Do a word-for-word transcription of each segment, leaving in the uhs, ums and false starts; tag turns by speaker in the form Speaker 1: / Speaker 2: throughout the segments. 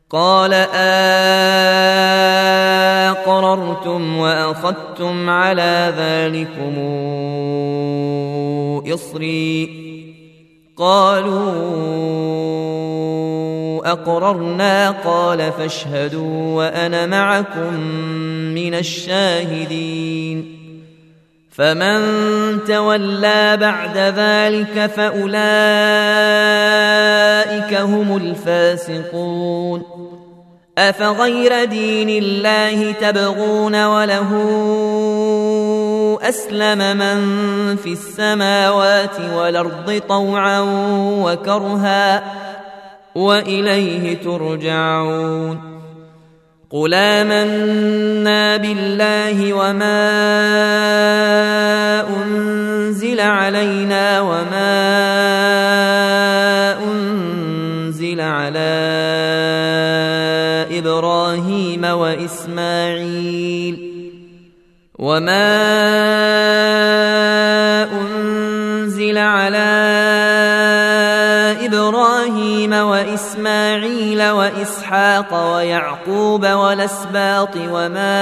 Speaker 1: قال أقررتم وأخذتم على ذلكم إصري قالوا أقررنا قال فاشهدوا وأنا معكم من الشاهدين فمن تولى بعد ذلك فأولئك هم الفاسقون أفغير دين الله تبغون وله أسلم من في السماوات والأرض طوعا وكرها وإليه ترجعون قل آمنا بالله وما أنزل علينا وما أنزل على إبراهيم وإسماعيل وما أنزل على إبراهيم وإسماعيل وإسحاق ويعقوب والأسباط وما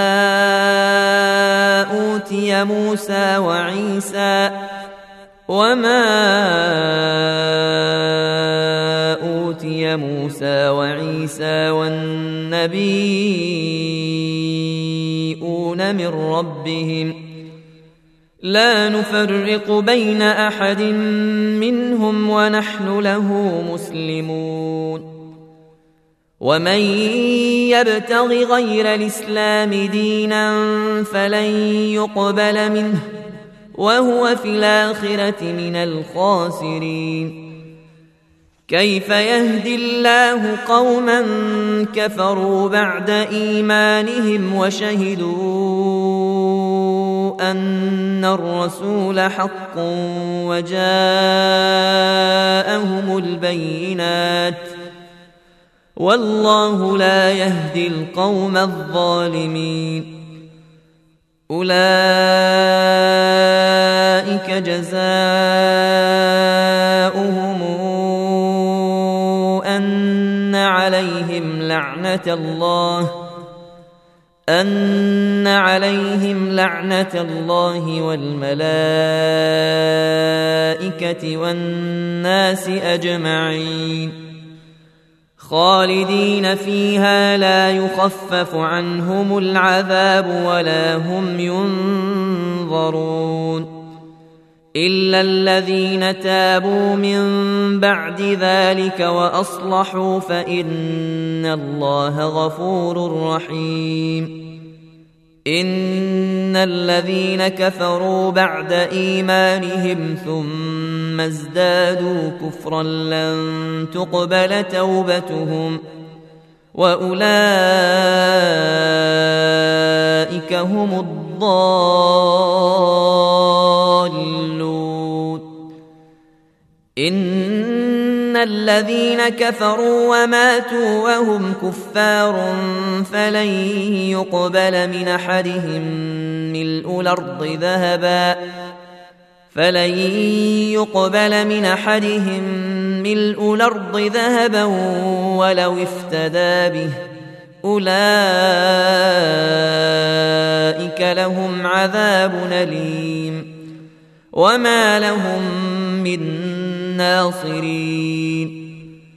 Speaker 1: أوتي موسى وعيسى وما أوتي موسى وعيسى والنبيون من ربهم لا نفرق بين أحد منهم ونحن له مسلمون ومن يبتغ غير الإسلام دينا فلن يقبل منه وهو في الآخرة من الخاسرين كيف يهدي الله قوما كفروا بعد إيمانهم وشهدوا أن الرسول حق وجاءهم البينات والله لا يهدي القوم الظالمين أولئك جزاؤهم أن عليهم لعنة الله أن عليهم لعنة الله والملائكة والناس أجمعين خالدين فيها لا يخفف عنهم العذاب ولا هم ينظرون إلا الذين تابوا من بعد ذلك وأصلحوا فإن الله غفور رحيم إن الذين كفروا بعد إيمانهم ثم ازدادوا كفرا لن تقبل توبتهم وأولئك هم الضالون إن الذين كفروا وماتوا وهم كفار فلن يقبل من أحدهم ملء الأرض ذهبا فلن يقبل من أحدهم ملء الأرض ذهبا ولو افتدى به أولئك لهم عذاب أليم وما لهم من ناصرين